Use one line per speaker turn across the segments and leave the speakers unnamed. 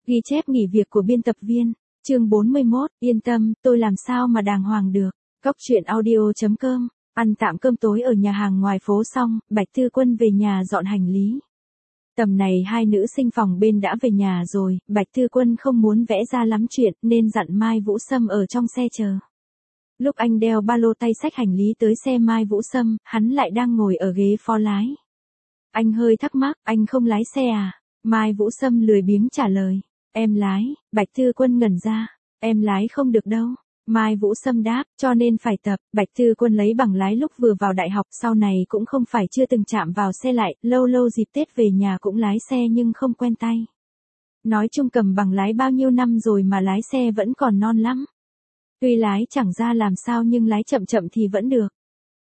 Ghi chép nghỉ việc của biên tập viên. Chương 41, yên tâm, tôi làm sao mà đàng hoàng được. Cóc truyện audio.com. Ăn tạm cơm tối ở nhà hàng ngoài phố xong, Bạch Thư Quân về nhà dọn hành lý. Tầm này hai nữ sinh phòng bên đã về nhà rồi, Bạch Thư Quân không muốn vẽ ra lắm chuyện nên dặn Mai Vũ Sâm ở trong xe chờ. Lúc anh đeo ba lô tay xách hành lý tới xe Mai Vũ Sâm, hắn lại đang ngồi ở ghế phó lái. Anh hơi thắc mắc, anh không lái xe à? Mai Vũ Sâm lười biếng trả lời. Em lái. Bạch Thư Quân ngẩn ra. Em lái không được đâu. Mai Vũ Sâm đáp, cho nên phải tập. Bạch Thư Quân lấy bằng lái lúc vừa vào đại học, sau này cũng không phải chưa từng chạm vào xe lại, lâu lâu dịp Tết về nhà cũng lái xe nhưng không quen tay. Nói chung cầm bằng lái bao nhiêu năm rồi mà lái xe vẫn còn non lắm. Tuy lái chẳng ra làm sao nhưng lái chậm chậm thì vẫn được.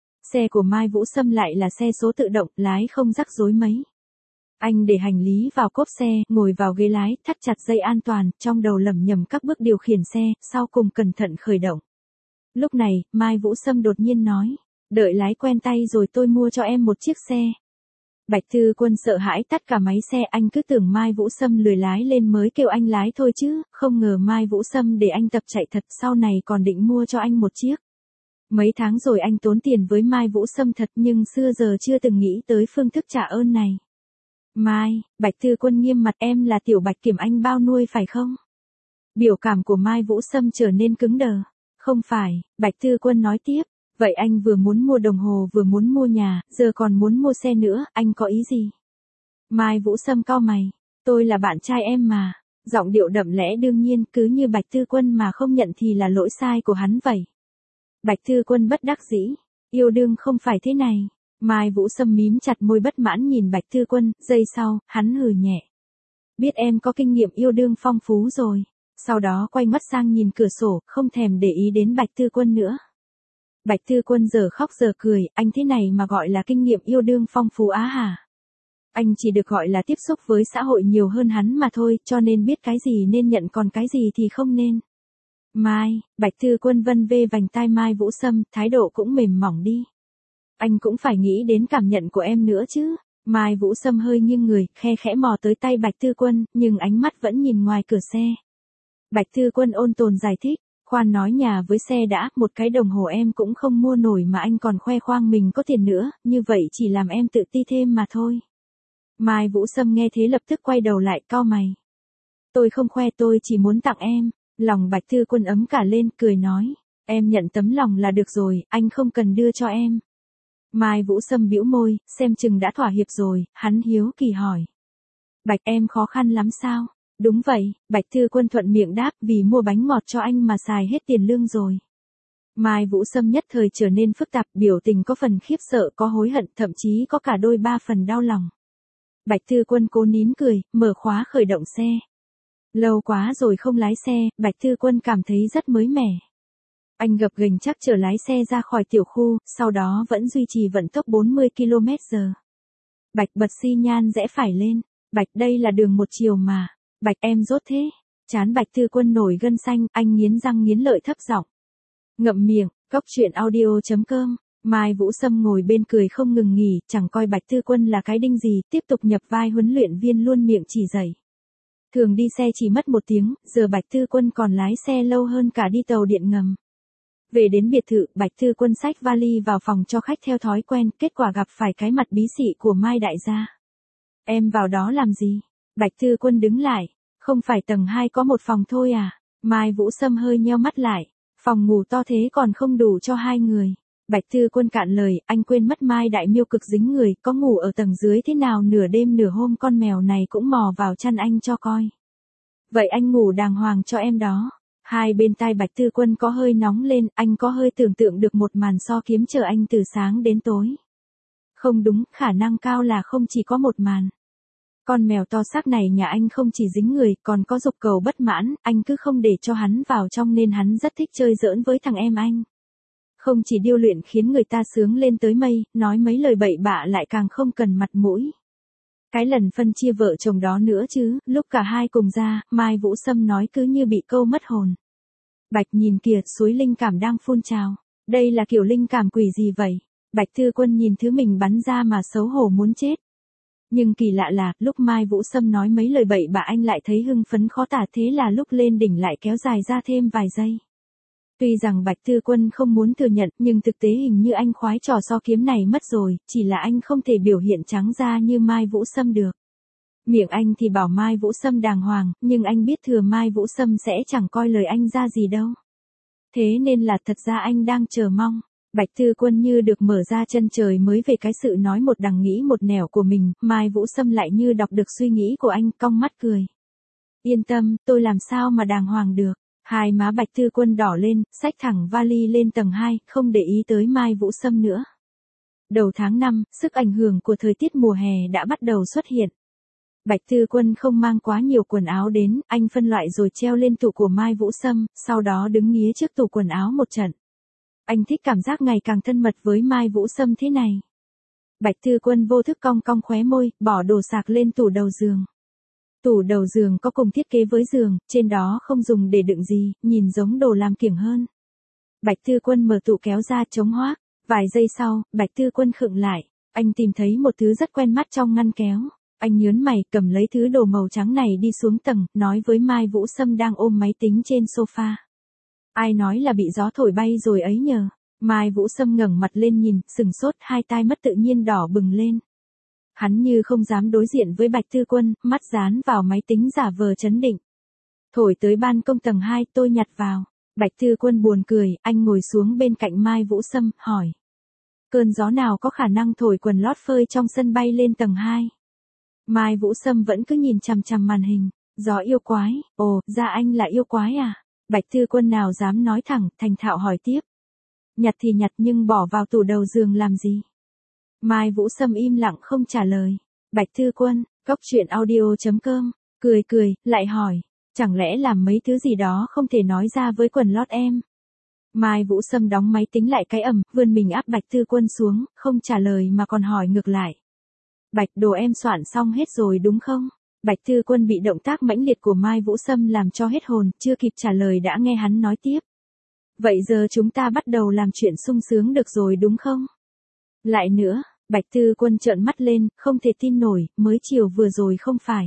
Xe của Mai Vũ Sâm lại là xe số tự động, lái không rắc rối mấy. Anh để hành lý vào cốp xe, ngồi vào ghế lái, thắt chặt dây an toàn, trong đầu lẩm nhẩm các bước điều khiển xe, sau cùng cẩn thận khởi động. Lúc này, Mai Vũ Sâm đột nhiên nói, đợi lái quen tay rồi tôi mua cho em một chiếc xe. Bạch Thư Quân sợ hãi tắt cả máy xe, anh cứ tưởng Mai Vũ Sâm lười lái lên mới kêu anh lái thôi chứ, không ngờ Mai Vũ Sâm để anh tập chạy thật, sau này còn định mua cho anh một chiếc. Mấy tháng rồi anh tốn tiền với Mai Vũ Sâm thật nhưng xưa giờ chưa từng nghĩ tới phương thức trả ơn này. Mai, Bạch Thư Quân nghiêm mặt, em là tiểu Bạch Kiểm anh bao nuôi phải không? Biểu cảm của Mai Vũ Sâm trở nên cứng đờ. Không phải, Bạch Thư Quân nói tiếp, vậy anh vừa muốn mua đồng hồ vừa muốn mua nhà, giờ còn muốn mua xe nữa, anh có ý gì? Mai Vũ Sâm cau mày, tôi là bạn trai em mà, giọng điệu đậm lẽ đương nhiên, cứ như Bạch Thư Quân mà không nhận thì là lỗi sai của hắn vậy. Bạch Thư Quân bất đắc dĩ, yêu đương không phải thế này. Mai Vũ Sâm mím chặt môi bất mãn nhìn Bạch Thư Quân, giây sau, hắn hừ nhẹ. Biết em có kinh nghiệm yêu đương phong phú rồi. Sau đó quay mắt sang nhìn cửa sổ, không thèm để ý đến Bạch Thư Quân nữa. Bạch Thư Quân giờ khóc giờ cười, anh thế này mà gọi là kinh nghiệm yêu đương phong phú á hả? Anh chỉ được gọi là tiếp xúc với xã hội nhiều hơn hắn mà thôi, cho nên biết cái gì nên nhận còn cái gì thì không nên. Mai, Bạch Thư Quân vân vê vành tai Mai Vũ Sâm, thái độ cũng mềm mỏng đi. Anh cũng phải nghĩ đến cảm nhận của em nữa chứ. Mai Vũ Sâm hơi nghiêng người, khe khẽ mò tới tay Bạch Thư Quân, nhưng ánh mắt vẫn nhìn ngoài cửa xe. Bạch Thư Quân ôn tồn giải thích, khoan nói nhà với xe đã, một cái đồng hồ em cũng không mua nổi mà anh còn khoe khoang mình có tiền nữa, như vậy chỉ làm em tự ti thêm mà thôi. Mai Vũ Sâm nghe thế lập tức quay đầu lại cau mày. Tôi không khoe, tôi chỉ muốn tặng em. Lòng Bạch Thư Quân ấm cả lên, cười nói, em nhận tấm lòng là được rồi, anh không cần đưa cho em. Mai Vũ Sâm bĩu môi, xem chừng đã thỏa hiệp rồi, hắn hiếu kỳ hỏi. Bạch em khó khăn lắm sao? Đúng vậy, Bạch Thư Quân thuận miệng đáp, vì mua bánh ngọt cho anh mà xài hết tiền lương rồi. Mai Vũ Sâm nhất thời trở nên phức tạp, biểu tình có phần khiếp sợ, có hối hận, thậm chí có cả đôi ba phần đau lòng. Bạch Thư Quân cố nín cười, mở khóa khởi động xe. Lâu quá rồi không lái xe, Bạch Thư Quân cảm thấy rất mới mẻ. Anh gập ghềnh chắc chở lái xe ra khỏi tiểu khu, sau đó vẫn duy trì vận tốc 40 km/h. Bạch bật xi nhan rẽ phải lên. Bạch đây là đường một chiều mà. Bạch em dốt thế. Chán Bạch Thư Quân nổi gân xanh, anh nghiến răng nghiến lợi thấp giọng. Ngậm miệng, cóc truyện audio.com. Mai Vũ Sâm ngồi bên cười không ngừng nghỉ, chẳng coi Bạch Thư Quân là cái đinh gì, tiếp tục nhập vai huấn luyện viên luôn miệng chỉ dạy. Thường đi xe chỉ mất 1 tiếng, giờ Bạch Thư Quân còn lái xe lâu hơn cả đi tàu điện ngầm. Về đến biệt thự, Bạch Thư Quân xách vali vào phòng cho khách theo thói quen, kết quả gặp phải cái mặt bí xị của Mai đại gia. Em vào đó làm gì? Bạch Thư Quân đứng lại, không phải tầng 2 có một phòng thôi à? Mai Vũ Sâm hơi nheo mắt lại, phòng ngủ to thế còn không đủ cho 2 người. Bạch Thư Quân cạn lời, anh quên mất Mai đại miêu cực dính người, có ngủ ở tầng dưới thế nào nửa đêm nửa hôm con mèo này cũng mò vào chăn anh cho coi. Vậy anh ngủ đàng hoàng cho em đó. Hai bên tai Bạch Thư Quân có hơi nóng lên, anh có hơi tưởng tượng được một màn so kiếm chờ anh từ sáng đến tối. Không đúng, khả năng cao là không chỉ có một màn. Con mèo to xác này nhà anh không chỉ dính người, còn có dục cầu bất mãn, anh cứ không để cho hắn vào trong nên hắn rất thích chơi giỡn với thằng em anh. Không chỉ điêu luyện khiến người ta sướng lên tới mây, nói mấy lời bậy bạ lại càng không cần mặt mũi. Cái lần phân chia vợ chồng đó nữa chứ, lúc cả hai cùng ra, Mai Vũ Sâm nói cứ như bị câu mất hồn. Bạch nhìn kìa, suối linh cảm đang phun trào. Đây là kiểu linh cảm quỷ gì vậy? Bạch Thư Quân nhìn thứ mình bắn ra mà xấu hổ muốn chết. Nhưng kỳ lạ là, lúc Mai Vũ Sâm nói mấy lời bậy bạ anh lại thấy hưng phấn khó tả, thế là lúc lên đỉnh lại kéo dài ra thêm vài giây. Tuy rằng Bạch Thư Quân không muốn thừa nhận, nhưng thực tế hình như anh khoái trò so kiếm này mất rồi, chỉ là anh không thể biểu hiện trắng ra như Mai Vũ Sâm được. Miệng anh thì bảo Mai Vũ Sâm đàng hoàng, nhưng anh biết thừa Mai Vũ Sâm sẽ chẳng coi lời anh ra gì đâu. Thế nên là thật ra anh đang chờ mong. Bạch Thư Quân như được mở ra chân trời mới về cái sự nói một đằng nghĩ một nẻo của mình, Mai Vũ Sâm lại như đọc được suy nghĩ của anh, cong mắt cười. Yên tâm, tôi làm sao mà đàng hoàng được. Hai má Bạch Thư Quân đỏ lên, xách thẳng vali lên tầng 2, không để ý tới Mai Vũ Sâm nữa. Đầu tháng 5, sức ảnh hưởng của thời tiết mùa hè đã bắt đầu xuất hiện. Bạch Thư Quân không mang quá nhiều quần áo đến, anh phân loại rồi treo lên tủ của Mai Vũ Sâm, sau đó đứng nghía trước tủ quần áo một trận. Anh thích cảm giác ngày càng thân mật với Mai Vũ Sâm thế này. Bạch Thư Quân vô thức cong cong khóe môi, bỏ đồ sạc lên tủ đầu giường. Tủ đầu giường có cùng thiết kế với giường, trên đó không dùng để đựng gì, nhìn giống đồ làm kiểng hơn. Bạch Thư Quân mở tủ kéo ra chống hoác. Vài giây sau, Bạch Thư Quân khựng lại. Anh tìm thấy một thứ rất quen mắt trong ngăn kéo. Anh nhớn mày, cầm lấy thứ đồ màu trắng này đi xuống tầng, nói với Mai Vũ Sâm đang ôm máy tính trên sofa. Ai nói là bị gió thổi bay rồi ấy nhờ. Mai Vũ Sâm ngẩng mặt lên nhìn, sừng sốt, hai tai mắt tự nhiên đỏ bừng lên. Hắn như không dám đối diện với Bạch Thư Quân, mắt dán vào máy tính giả vờ trấn định. Thổi tới ban công tầng 2, tôi nhặt vào. Bạch Thư Quân buồn cười, anh ngồi xuống bên cạnh Mai Vũ Sâm, hỏi. Cơn gió nào có khả năng thổi quần lót phơi trong sân bay lên tầng 2? Mai Vũ Sâm vẫn cứ nhìn chằm chằm màn hình. Gió yêu quái, ồ, ra anh là yêu quái à? Bạch Thư Quân nào dám nói thẳng, thành thạo hỏi tiếp. Nhặt thì nhặt nhưng bỏ vào tủ đầu giường làm gì? Mai Vũ Sâm im lặng không trả lời. Bạch Thư Quân, góc truyện audio.com, cười, lại hỏi. Chẳng lẽ làm mấy thứ gì đó không thể nói ra với quần lót em? Mai Vũ Sâm đóng máy tính lại cái ầm, vươn mình áp Bạch Thư Quân xuống, không trả lời mà còn hỏi ngược lại. Bạch, đồ em soạn xong hết rồi đúng không? Bạch Thư Quân bị động tác mãnh liệt của Mai Vũ Sâm làm cho hết hồn, chưa kịp trả lời đã nghe hắn nói tiếp. Vậy giờ chúng ta bắt đầu làm chuyện sung sướng được rồi đúng không? Lại nữa, Bạch Thư Quân trợn mắt lên, không thể tin nổi, mới chiều vừa rồi không phải.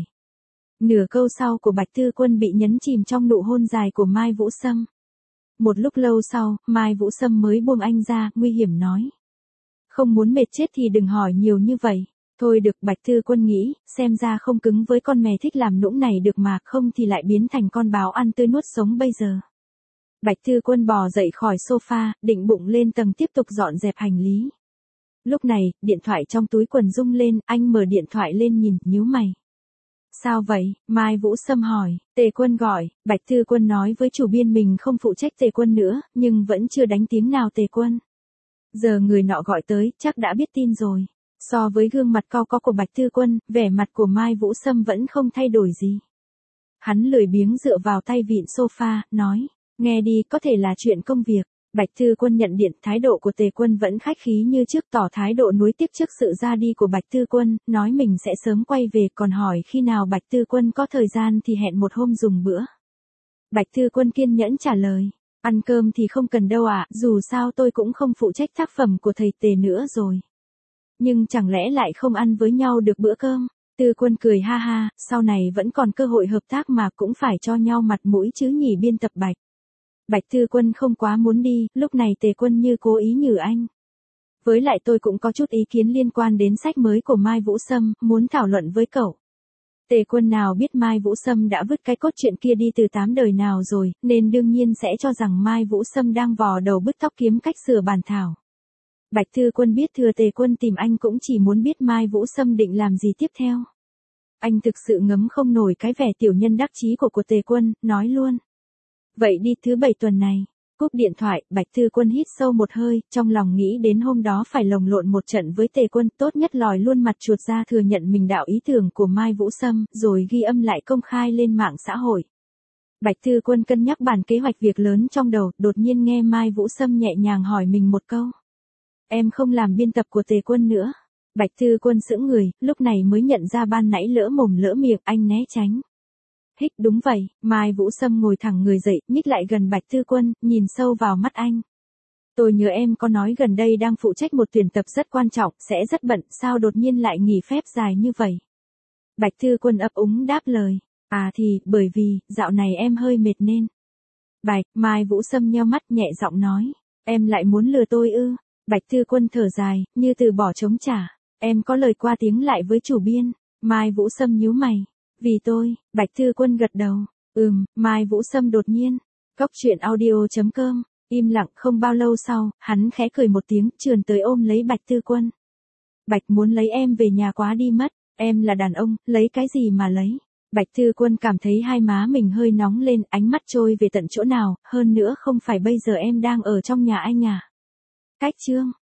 Nửa câu sau của Bạch Thư Quân bị nhấn chìm trong nụ hôn dài của Mai Vũ Sâm. Một lúc lâu sau, Mai Vũ Sâm mới buông anh ra, nguy hiểm nói. Không muốn mệt chết thì đừng hỏi nhiều như vậy. Thôi được, Bạch Thư Quân nghĩ, xem ra không cứng với con mè thích làm nũng này được mà, không thì lại biến thành con báo ăn tươi nuốt sống bây giờ. Bạch Thư Quân bò dậy khỏi sofa, định bụng lên tầng tiếp tục dọn dẹp hành lý. Lúc này, điện thoại trong túi quần rung lên, anh mở điện thoại lên nhìn, nhíu mày. Sao vậy? Mai Vũ Sâm hỏi. Tề Quân gọi. Bạch Thư Quân nói với chủ biên mình không phụ trách Tề Quân nữa, nhưng vẫn chưa đánh tiếng nào Tề Quân. Giờ người nọ gọi tới, chắc đã biết tin rồi. So với gương mặt cau có của Bạch Thư Quân, vẻ mặt của Mai Vũ Sâm vẫn không thay đổi gì. Hắn lười biếng dựa vào tay vịn sofa, nói. Nghe đi, có thể là chuyện công việc. Bạch Thư Quân nhận điện, thái độ của Tề Quân vẫn khách khí như trước, tỏ thái độ nuối tiếc trước sự ra đi của Bạch Thư Quân, nói mình sẽ sớm quay về, còn hỏi khi nào Bạch Thư Quân có thời gian thì hẹn một hôm dùng bữa. Bạch Thư Quân kiên nhẫn trả lời, ăn cơm thì không cần đâu ạ, dù sao tôi cũng không phụ trách tác phẩm của thầy Tề nữa rồi. Nhưng chẳng lẽ lại không ăn với nhau được bữa cơm? Thư Quân cười ha ha, sau này vẫn còn cơ hội hợp tác mà cũng phải cho nhau mặt mũi chứ nhỉ biên tập Bạch. Bạch Thư Quân không quá muốn đi, lúc này Tề Quân như cố ý nhử anh. Với lại tôi cũng có chút ý kiến liên quan đến sách mới của Mai Vũ Sâm, muốn thảo luận với cậu. Tề Quân nào biết Mai Vũ Sâm đã vứt cái cốt truyện kia đi từ 8 đời nào rồi, nên đương nhiên sẽ cho rằng Mai Vũ Sâm đang vò đầu bứt tóc kiếm cách sửa bản thảo. Bạch Thư Quân biết thừa Tề Quân tìm anh cũng chỉ muốn biết Mai Vũ Sâm định làm gì tiếp theo. Anh thực sự ngấm không nổi cái vẻ tiểu nhân đắc chí của Tề Quân, nói luôn. Vậy đi, thứ 7 tuần này. Cúp điện thoại, Bạch Thư Quân hít sâu một hơi, trong lòng nghĩ đến hôm đó phải lồng lộn một trận với Tề Quân, tốt nhất lòi luôn mặt chuột ra thừa nhận mình đạo ý tưởng của Mai Vũ Sâm, rồi ghi âm lại công khai lên mạng xã hội. Bạch Thư Quân cân nhắc bản kế hoạch việc lớn trong đầu, đột nhiên nghe Mai Vũ Sâm nhẹ nhàng hỏi mình một câu. Em không làm biên tập của Tề Quân nữa. Bạch Thư Quân sững người, lúc này mới nhận ra ban nãy lỡ mồm lỡ miệng, anh né tránh. Hích, đúng vậy. Mai Vũ Sâm ngồi thẳng người dậy, nhích lại gần Bạch Thư Quân, nhìn sâu vào mắt anh. Tôi nhớ em có nói gần đây đang phụ trách một tuyển tập rất quan trọng, sẽ rất bận, sao đột nhiên lại nghỉ phép dài như vậy? Bạch Thư Quân ấp úng đáp lời. À thì, bởi vì, dạo này em hơi mệt nên. Mai Vũ Sâm nheo mắt nhẹ giọng nói. Em lại muốn lừa tôi ư? Bạch Thư Quân thở dài, như từ bỏ chống trả. Em có lời qua tiếng lại với chủ biên. Mai Vũ Sâm nhíu mày. Vì tôi, Bạch Thư Quân gật đầu. Mai Vũ Sâm đột nhiên. Cốc truyện audio.com. Im lặng không bao lâu sau, hắn khẽ cười một tiếng, trườn tới ôm lấy Bạch Thư Quân. Bạch muốn lấy em về nhà quá đi mất. Em là đàn ông, lấy cái gì mà lấy? Bạch Thư Quân cảm thấy hai má mình hơi nóng lên, ánh mắt trôi về tận chỗ nào, hơn nữa không phải bây giờ em đang ở trong nhà anh à? Cách chương